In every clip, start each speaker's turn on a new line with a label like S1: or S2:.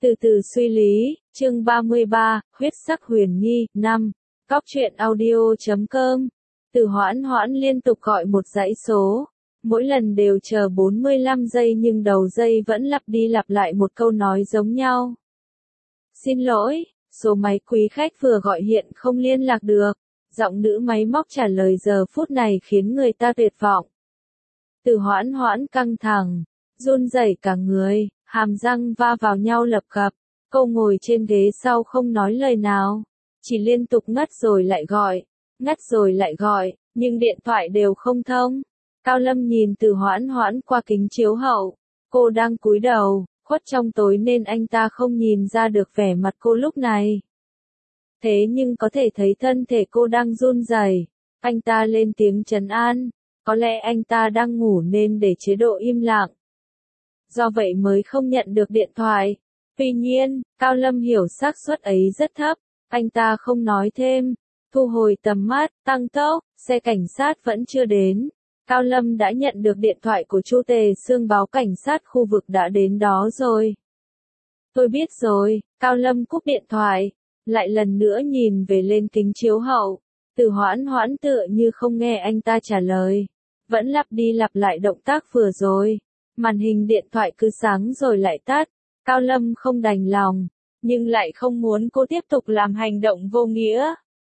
S1: Từ từ suy lý, chương 33, huyết sắc huyền nghi, 5. Cóc truyện audio.com. Từ Hoãn Hoãn liên tục gọi một dãy số. Mỗi lần đều chờ 45 giây nhưng đầu dây vẫn lặp đi lặp lại một câu nói giống nhau. Xin lỗi, số máy quý khách vừa gọi hiện không liên lạc được. Giọng nữ máy móc trả lời giờ phút này khiến người ta tuyệt vọng. Từ Hoãn Hoãn căng thẳng, run rẩy cả người, hàm răng va vào nhau lập cập. Cô ngồi trên ghế sau không nói lời nào, chỉ liên tục ngắt rồi lại gọi, nhưng điện thoại đều không thông. Cao Lâm nhìn Từ Hoãn Hoãn qua kính chiếu hậu, cô đang cúi đầu, khuất trong tối nên anh ta không nhìn ra được vẻ mặt cô lúc này. Thế nhưng có thể thấy thân thể cô đang run rẩy. Anh ta lên tiếng trấn an, có lẽ anh ta đang ngủ nên để chế độ im lặng. Do vậy mới không nhận được điện thoại. Tuy nhiên, Cao Lâm hiểu xác suất ấy rất thấp, anh ta không nói thêm, thu hồi tầm mắt, tăng tốc, xe cảnh sát vẫn chưa đến. Cao Lâm đã nhận được điện thoại của Chu Tề Sương báo cảnh sát khu vực đã đến đó rồi. Tôi biết rồi, Cao Lâm cúp điện thoại, lại lần nữa nhìn về lên kính chiếu hậu. Từ Hoãn Hoãn tựa như không nghe anh ta trả lời, vẫn lặp đi lặp lại động tác vừa rồi. Màn hình điện thoại cứ sáng rồi lại tắt. Cao Lâm không đành lòng, nhưng lại không muốn cô tiếp tục làm hành động vô nghĩa.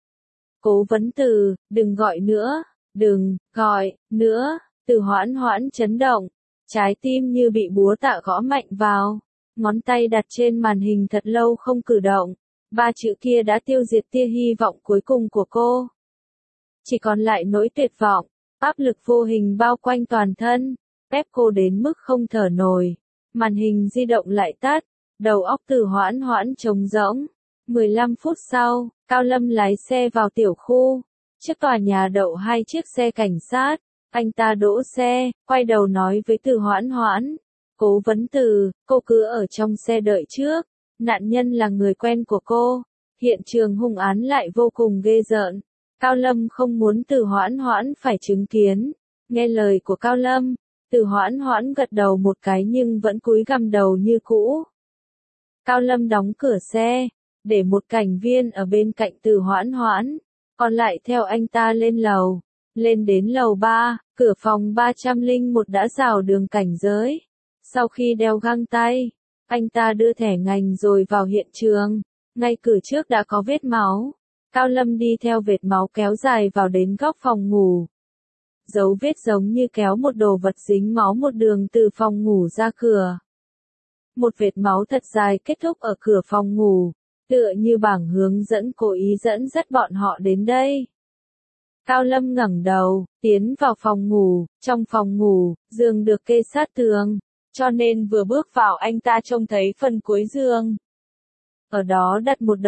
S1: Cố vấn Từ, đừng gọi nữa, đừng gọi nữa. Từ Hoãn Hoãn chấn động, trái tim như bị búa tạ gõ mạnh vào, ngón tay đặt trên màn hình thật lâu không cử động. 3 chữ kia đã tiêu diệt tia hy vọng cuối cùng của cô. Chỉ còn lại nỗi tuyệt vọng, áp lực vô hình bao quanh toàn thân, ép cô đến mức không thở nổi. Màn hình di động lại tắt, đầu óc Từ Hoãn Hoãn trống rỗng. 15 phút sau, Cao Lâm lái xe vào tiểu khu. Trước tòa nhà đậu 2 chiếc xe cảnh sát. Anh ta đỗ xe, quay đầu nói với Từ Hoãn Hoãn. Cố vấn Từ, cô cứ ở trong xe đợi trước. Nạn nhân là người quen của cô. Hiện trường hung án lại vô cùng ghê rợn. Cao Lâm không muốn Từ Hoãn Hoãn phải chứng kiến. Nghe lời của Cao Lâm, Từ Hoãn Hoãn gật đầu một cái nhưng vẫn cúi gằm đầu như cũ. Cao Lâm đóng cửa xe, để một cảnh viên ở bên cạnh Từ Hoãn Hoãn, còn lại theo anh ta lên lầu. Lên đến lầu 3, cửa phòng 301 đã rào đường cảnh giới. Sau khi đeo găng tay, anh ta đưa thẻ ngành rồi vào hiện trường. Ngay cửa trước đã có vết máu. Cao Lâm đi theo vệt máu kéo dài vào đến góc phòng ngủ. Dấu vết giống như kéo một đồ vật dính máu một đường từ phòng ngủ ra cửa. Một vệt máu thật dài kết thúc ở cửa phòng ngủ, tựa như bảng hướng dẫn cố ý dẫn dắt bọn họ đến đây. Cao Lâm ngẩng đầu, tiến vào phòng ngủ. Trong phòng ngủ, giường được kê sát tường, cho nên vừa bước vào anh ta trông thấy phần cuối giường. Ở đó đặt một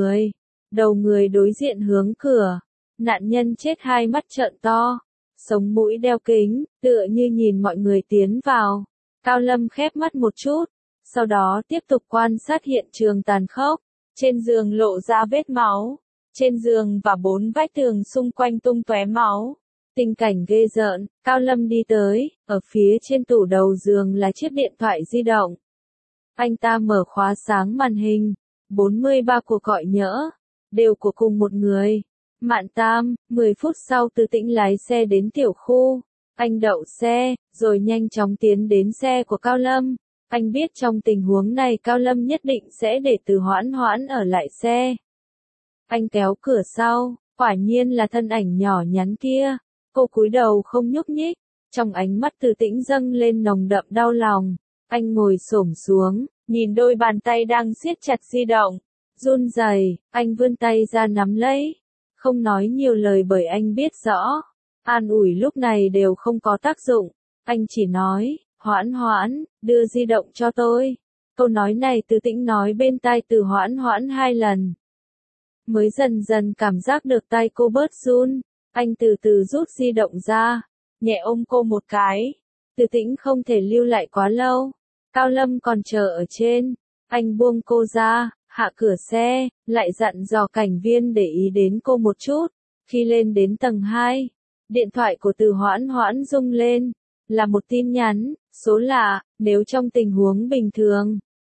S1: đầu người đối diện hướng cửa. Nạn nhân chết hai mắt trợn to, sống mũi đeo kính, tựa như nhìn mọi người tiến vào. Cao Lâm khép mắt một chút, sau đó tiếp tục quan sát hiện trường tàn khốc. Trên giường lộ ra vết máu, trên giường và 4 vách tường xung quanh tung tóe máu. Tình cảnh ghê rợn. Cao Lâm đi tới, ở phía trên tủ đầu giường là chiếc điện thoại di động. Anh ta mở khóa sáng màn hình, 43 cuộc gọi nhỡ, đều của cùng một người. Mạn Tam. 10 phút sau Từ Tĩnh lái xe đến tiểu khu. Anh đậu xe, rồi nhanh chóng tiến đến xe của Cao Lâm. Anh biết trong tình huống này Cao Lâm nhất định sẽ để Từ Hoãn Hoãn ở lại xe. Anh kéo cửa sau, quả nhiên là thân ảnh nhỏ nhắn kia. Cô cúi đầu không nhúc nhích, trong ánh mắt Từ Tĩnh dâng lên nồng đậm đau lòng. Anh ngồi xổm xuống, nhìn đôi bàn tay đang siết chặt di động. Run rẩy, anh vươn tay ra nắm lấy. Không nói nhiều lời bởi anh biết rõ, an ủi lúc này đều không có tác dụng. Anh chỉ nói, Hoãn Hoãn, đưa di động cho tôi. Câu nói này Từ Tĩnh nói bên tai Từ Hoãn Hoãn 2 lần. Mới dần dần cảm giác được tay cô bớt run. Anh từ từ rút di động ra, nhẹ ôm cô một cái. Từ Tĩnh không thể lưu lại quá lâu. Cao Lâm còn chờ ở trên. Anh buông cô ra, hạ cửa xe, lại dặn dò cảnh viên để ý đến cô một chút. Khi lên đến tầng 2, điện thoại của Từ Hoãn Hoãn rung lên. Là một tin nhắn, số lạ. Nếu trong tình huống bình thường,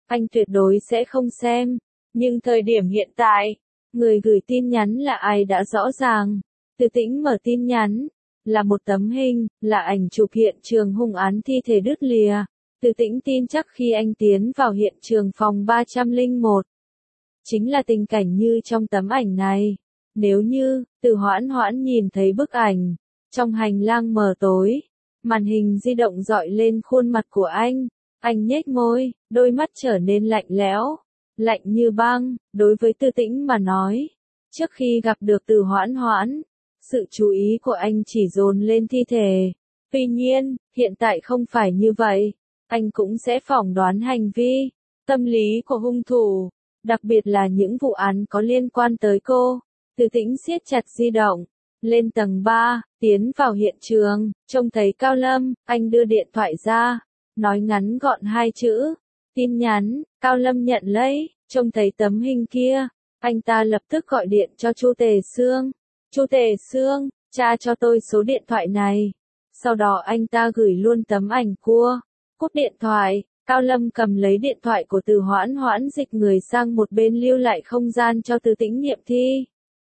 S1: anh tuyệt đối sẽ không xem. Nhưng thời điểm hiện tại, người gửi tin nhắn là ai đã rõ ràng. Từ Tĩnh mở tin nhắn, là một tấm hình, là ảnh chụp hiện trường hung án thi thể đứt lìa. Từ Tĩnh tin chắc khi anh tiến vào hiện trường phòng 301, chính là tình cảnh như trong tấm ảnh này. Nếu như, Từ Hoãn Hoãn nhìn thấy bức ảnh, trong hành lang mờ tối, màn hình di động dọi lên khuôn mặt của anh nhếch môi, đôi mắt trở nên lạnh lẽo, lạnh như băng, đối với Từ Tĩnh mà nói. Trước khi gặp được Từ Hoãn Hoãn, sự chú ý của anh chỉ dồn lên thi thể. Tuy nhiên, hiện tại không phải như vậy, anh cũng sẽ phỏng đoán hành vi, tâm lý của hung thủ, đặc biệt là những vụ án có liên quan tới cô. Từ Tĩnh siết chặt di động, lên tầng 3, tiến vào hiện trường, trông thấy Cao Lâm, anh đưa điện thoại ra, nói ngắn gọn hai chữ, tin nhắn. Cao Lâm nhận lấy, trông thấy tấm hình kia, anh ta lập tức gọi điện cho Chu Tề Xương. Chu Tề Xương, tra cho tôi số điện thoại này. Sau đó anh ta gửi luôn tấm ảnh cua. Cúp điện thoại, Cao Lâm cầm lấy điện thoại của Từ Hoãn Hoãn, dịch người sang một bên lưu lại không gian cho Từ Tĩnh nghiệm thi.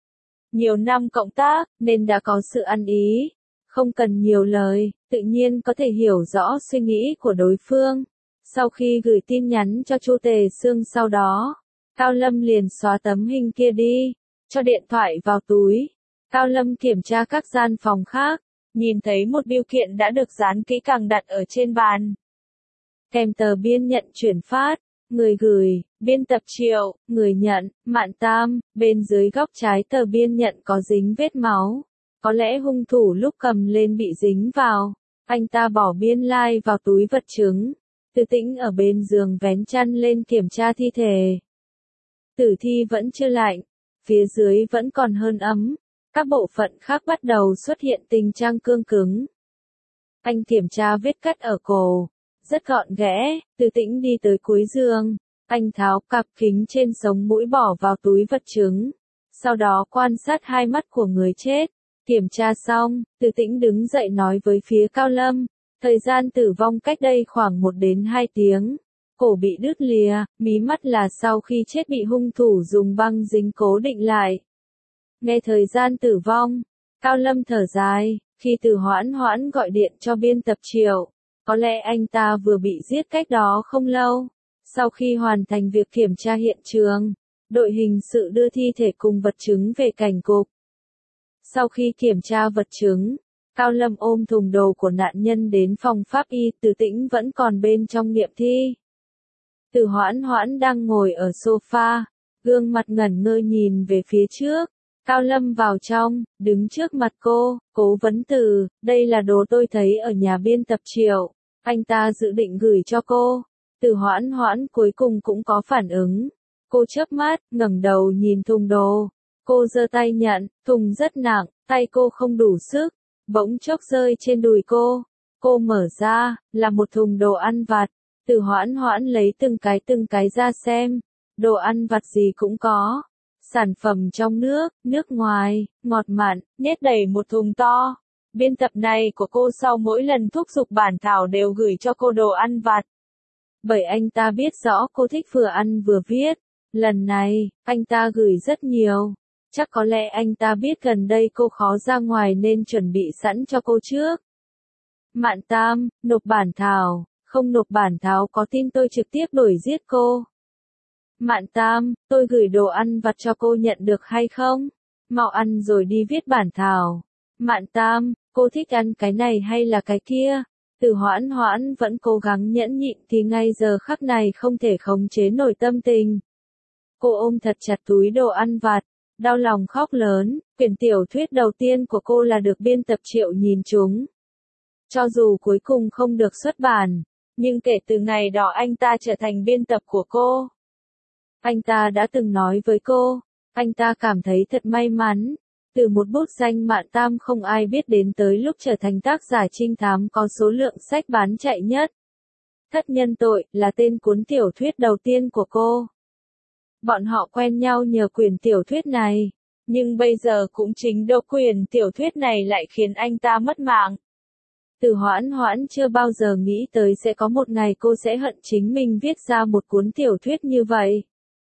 S1: Nhiều năm cộng tác, nên đã có sự ăn ý. Không cần nhiều lời, tự nhiên có thể hiểu rõ suy nghĩ của đối phương. Sau khi gửi tin nhắn cho Chu Tề Xương sau đó, Cao Lâm liền xóa tấm hình kia đi, cho điện thoại vào túi. Cao Lâm kiểm tra các gian phòng khác, nhìn thấy một bưu kiện đã được dán kỹ càng đặt ở trên bàn. Kèm tờ biên nhận chuyển phát, người gửi, biên tập Triệu, người nhận, Mạn Tam, bên dưới góc trái tờ biên nhận có dính vết máu. Có lẽ hung thủ lúc cầm lên bị dính vào, anh ta bỏ biên lai vào túi vật chứng. Từ Tĩnh ở bên giường vén chăn lên kiểm tra thi thể. Tử thi vẫn chưa lạnh, phía dưới vẫn còn hơn ấm, các bộ phận khác bắt đầu xuất hiện tình trạng cương cứng. Anh kiểm tra vết cắt ở cổ, rất gọn ghẽ. Từ Tĩnh đi tới cuối giường, anh tháo cặp kính trên sống mũi bỏ vào túi vật chứng, sau đó quan sát hai mắt của người chết. Kiểm tra xong, Từ Tĩnh đứng dậy nói với phía Cao Lâm, thời gian tử vong cách đây khoảng 1 đến 2 tiếng. Cổ bị đứt lìa, mí mắt là sau khi chết bị hung thủ dùng băng dính cố định lại. Nghe thời gian tử vong, Cao Lâm thở dài, khi Từ Hoãn Hoãn gọi điện cho biên tập Triệu, có lẽ anh ta vừa bị giết cách đó không lâu. Sau khi hoàn thành việc kiểm tra hiện trường, đội hình sự đưa thi thể cùng vật chứng về cảnh cục. Sau khi kiểm tra vật chứng, Cao Lâm ôm thùng đồ của nạn nhân đến phòng pháp y. Từ Tĩnh vẫn còn bên trong nghiệm thi. Từ Hoãn Hoãn đang ngồi ở sofa, gương mặt ngẩn ngơ nhìn về phía trước. Cao Lâm vào trong, đứng trước mặt cô, cố vấn Từ, đây là đồ tôi thấy ở nhà biên tập Triệu, anh ta dự định gửi cho cô. Từ Hoãn Hoãn cuối cùng cũng có phản ứng. Cô chớp mắt, ngẩng đầu nhìn thùng đồ. Cô giơ tay nhận, thùng rất nặng, tay cô không đủ sức, bỗng chốc rơi trên đùi cô. Cô mở ra, là một thùng đồ ăn vặt. Từ Hoãn Hoãn lấy từng cái ra xem. Đồ ăn vặt gì cũng có. Sản phẩm trong nước, nước ngoài, ngọt mặn, nhét đầy một thùng to. Biên tập này của cô sau mỗi lần thúc giục bản thảo đều gửi cho cô đồ ăn vặt. Bởi anh ta biết rõ cô thích vừa ăn vừa viết. Lần này, anh ta gửi rất nhiều. Chắc có lẽ anh ta biết gần đây cô khó ra ngoài nên chuẩn bị sẵn cho cô trước. Mạn Tam, nộp bản thảo, không nộp bản thảo có tin tôi trực tiếp đuổi giết cô. Mạn Tam, tôi gửi đồ ăn vặt cho cô nhận được hay không? Mau ăn rồi đi viết bản thảo. Mạn Tam, cô thích ăn cái này hay là cái kia? Từ Hoãn Hoãn vẫn cố gắng nhẫn nhịn thì ngay giờ khắc này không thể khống chế nổi tâm tình. Cô ôm thật chặt túi đồ ăn vặt, đau lòng khóc lớn. Quyển tiểu thuyết đầu tiên của cô là được biên tập Triệu nhìn trúng. Cho dù cuối cùng không được xuất bản, nhưng kể từ ngày đó anh ta trở thành biên tập của cô. Anh ta đã từng nói với cô, anh ta cảm thấy thật may mắn. Từ một bút danh Mạn Tam không ai biết đến tới lúc trở thành tác giả trinh thám có số lượng sách bán chạy nhất. Thất nhân tội là tên cuốn tiểu thuyết đầu tiên của cô. Bọn họ quen nhau nhờ quyển tiểu thuyết này, nhưng bây giờ cũng chính độc quyển tiểu thuyết này lại khiến anh ta mất mạng. Từ Hoãn Hoãn chưa bao giờ nghĩ tới sẽ có một ngày cô sẽ hận chính mình viết ra một cuốn tiểu thuyết như vậy.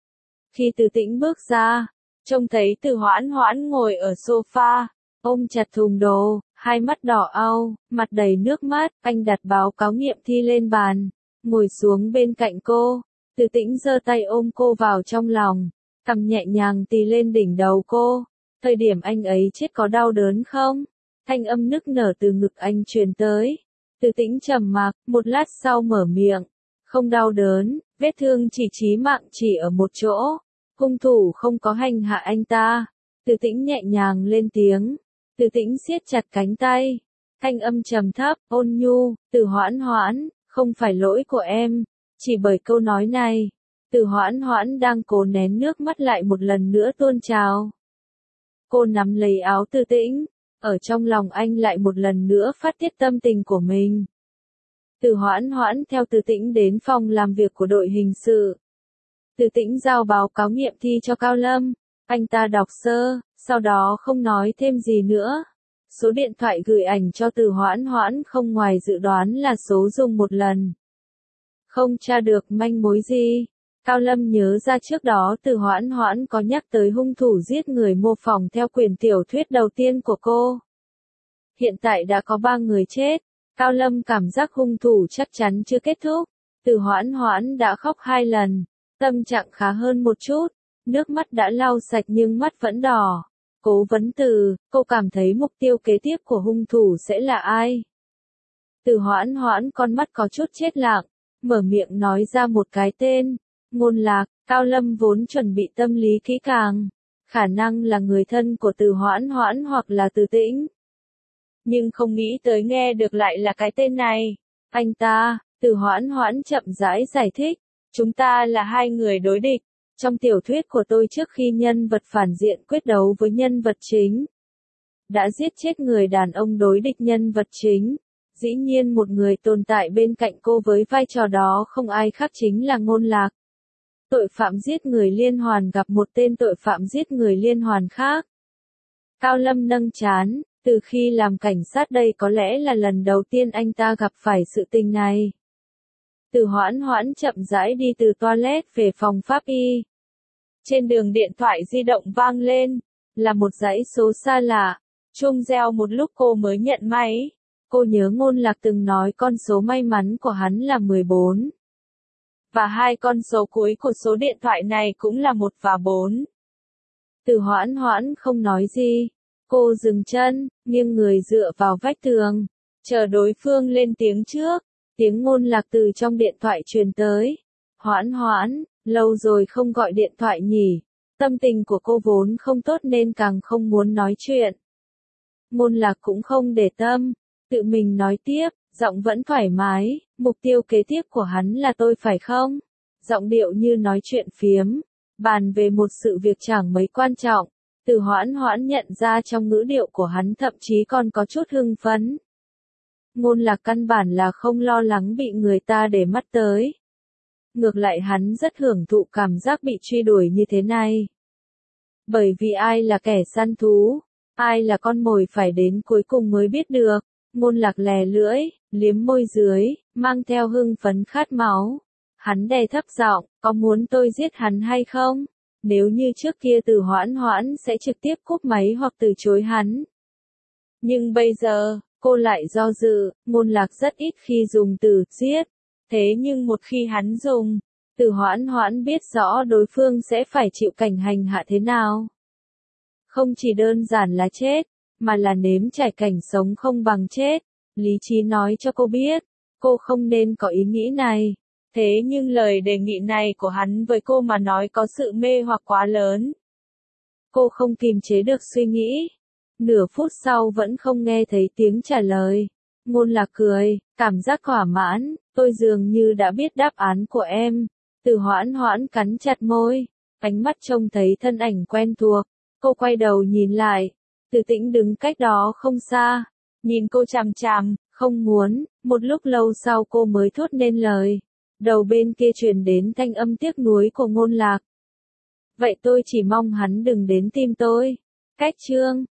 S1: Khi Từ Tĩnh bước ra, trông thấy Từ Hoãn Hoãn ngồi ở sofa, ôm chặt thùng đồ, hai mắt đỏ au, mặt đầy nước mắt, anh đặt báo cáo nghiệm thi lên bàn, ngồi xuống bên cạnh cô. Từ Tĩnh giơ tay ôm cô vào trong lòng, cằm nhẹ nhàng tì lên đỉnh đầu cô. Thời điểm anh ấy chết có đau đớn không? Thanh âm nức nở từ ngực anh truyền tới. Từ Tĩnh trầm mặc, một lát sau mở miệng. Không đau đớn, vết thương chỉ chí mạng chỉ ở một chỗ. Hung thủ không có hành hạ anh ta. Từ Tĩnh nhẹ nhàng lên tiếng. Từ Tĩnh siết chặt cánh tay. Thanh âm trầm thấp, ôn nhu, Từ Hoãn Hoãn, không phải lỗi của em. Chỉ bởi câu nói này, Từ Hoãn Hoãn đang cố nén nước mắt lại một lần nữa tuôn trào. Cô nắm lấy áo Từ Tĩnh, ở trong lòng anh lại một lần nữa phát tiết tâm tình của mình. Từ Hoãn Hoãn theo Từ Tĩnh đến phòng làm việc của đội hình sự. Từ Tĩnh giao báo cáo nghiệm thi cho Cao Lâm, anh ta đọc sơ, sau đó không nói thêm gì nữa. Số điện thoại gửi ảnh cho Từ Hoãn Hoãn không ngoài dự đoán là số dùng một lần. Không tra được manh mối gì. Cao Lâm nhớ ra trước đó Từ Hoãn Hoãn có nhắc tới hung thủ giết người mô phỏng theo quyển tiểu thuyết đầu tiên của cô. Hiện tại đã có 3 người chết. Cao Lâm cảm giác hung thủ chắc chắn chưa kết thúc. Từ Hoãn Hoãn đã khóc 2 lần. Tâm trạng khá hơn một chút. Nước mắt đã lau sạch nhưng mắt vẫn đỏ. Cố vấn Từ, cô cảm thấy mục tiêu kế tiếp của hung thủ sẽ là ai? Từ Hoãn Hoãn con mắt có chút chết lặng. Mở miệng nói ra một cái tên. Ngôn Lạc. Cao Lâm vốn chuẩn bị tâm lý kỹ càng. Khả năng là người thân của Từ Hoãn Hoãn hoặc là Từ Tĩnh. Nhưng không nghĩ tới nghe được lại là cái tên này. Anh ta, Từ Hoãn Hoãn chậm rãi giải thích. Chúng ta là 2 người đối địch. Trong tiểu thuyết của tôi trước khi nhân vật phản diện quyết đấu với nhân vật chính, đã giết chết người đàn ông đối địch nhân vật chính. Dĩ nhiên một người tồn tại bên cạnh cô với vai trò đó không ai khác chính là Ngôn Lạc. Tội phạm giết người liên hoàn gặp một tên tội phạm giết người liên hoàn khác. Cao Lâm nâng trán, từ khi làm cảnh sát đây có lẽ là lần đầu tiên anh ta gặp phải sự tình này. Từ Hoãn Hoãn chậm rãi đi từ toilet về phòng pháp y. Trên đường điện thoại di động vang lên, là một dãy số xa lạ. Chuông reo một lúc cô mới nhận máy. Cô nhớ Ngôn Lạc từng nói con số may mắn của hắn là 14. Và 2 con số cuối của số điện thoại này cũng là 1 và 4. Từ Hoãn Hoãn không nói gì. Cô dừng chân, nghiêng người dựa vào vách tường, chờ đối phương lên tiếng trước. Tiếng Ngôn Lạc từ trong điện thoại truyền tới. Hoãn Hoãn, lâu rồi không gọi điện thoại nhỉ. Tâm tình của cô vốn không tốt nên càng không muốn nói chuyện. Ngôn Lạc cũng không để tâm, tự mình nói tiếp, giọng vẫn thoải mái, mục tiêu kế tiếp của hắn là tôi phải không? Giọng điệu như nói chuyện phiếm, bàn về một sự việc chẳng mấy quan trọng. Từ Hoãn Hoãn nhận ra trong ngữ điệu của hắn thậm chí còn có chút hưng phấn. Ngôn Lạc căn bản là không lo lắng bị người ta để mắt tới. Ngược lại hắn rất hưởng thụ cảm giác bị truy đuổi như thế này. Bởi vì ai là kẻ săn thú, ai là con mồi phải đến cuối cùng mới biết được. Ngôn Lạc lè lưỡi, liếm môi dưới, mang theo hưng phấn khát máu. Hắn đè thấp giọng, có muốn tôi giết hắn hay không? Nếu như trước kia Từ Hoãn Hoãn sẽ trực tiếp cúp máy hoặc từ chối hắn. Nhưng bây giờ, cô lại do dự. Ngôn Lạc rất ít khi dùng từ giết. Thế nhưng một khi hắn dùng, Từ Hoãn Hoãn biết rõ đối phương sẽ phải chịu cảnh hành hạ thế nào. Không chỉ đơn giản là chết, mà là nếm trải cảnh sống không bằng chết. Lý trí nói cho cô biết, cô không nên có ý nghĩ này. Thế nhưng lời đề nghị này của hắn với cô mà nói có sự mê hoặc quá lớn. Cô không kìm chế được suy nghĩ. Nửa phút sau vẫn không nghe thấy tiếng trả lời. Ngôn Lạc cười, cảm giác thỏa mãn, tôi dường như đã biết đáp án của em. Từ Hoãn Hoãn cắn chặt môi, ánh mắt trông thấy thân ảnh quen thuộc. Cô quay đầu nhìn lại, Từ Tĩnh đứng cách đó không xa, nhìn cô chằm chằm, không muốn. Một lúc lâu sau cô mới thốt nên lời. Đầu bên kia truyền đến thanh âm tiếc nuối của Ngôn Lạc. Vậy tôi chỉ mong hắn đừng đến tìm tôi. Cách chương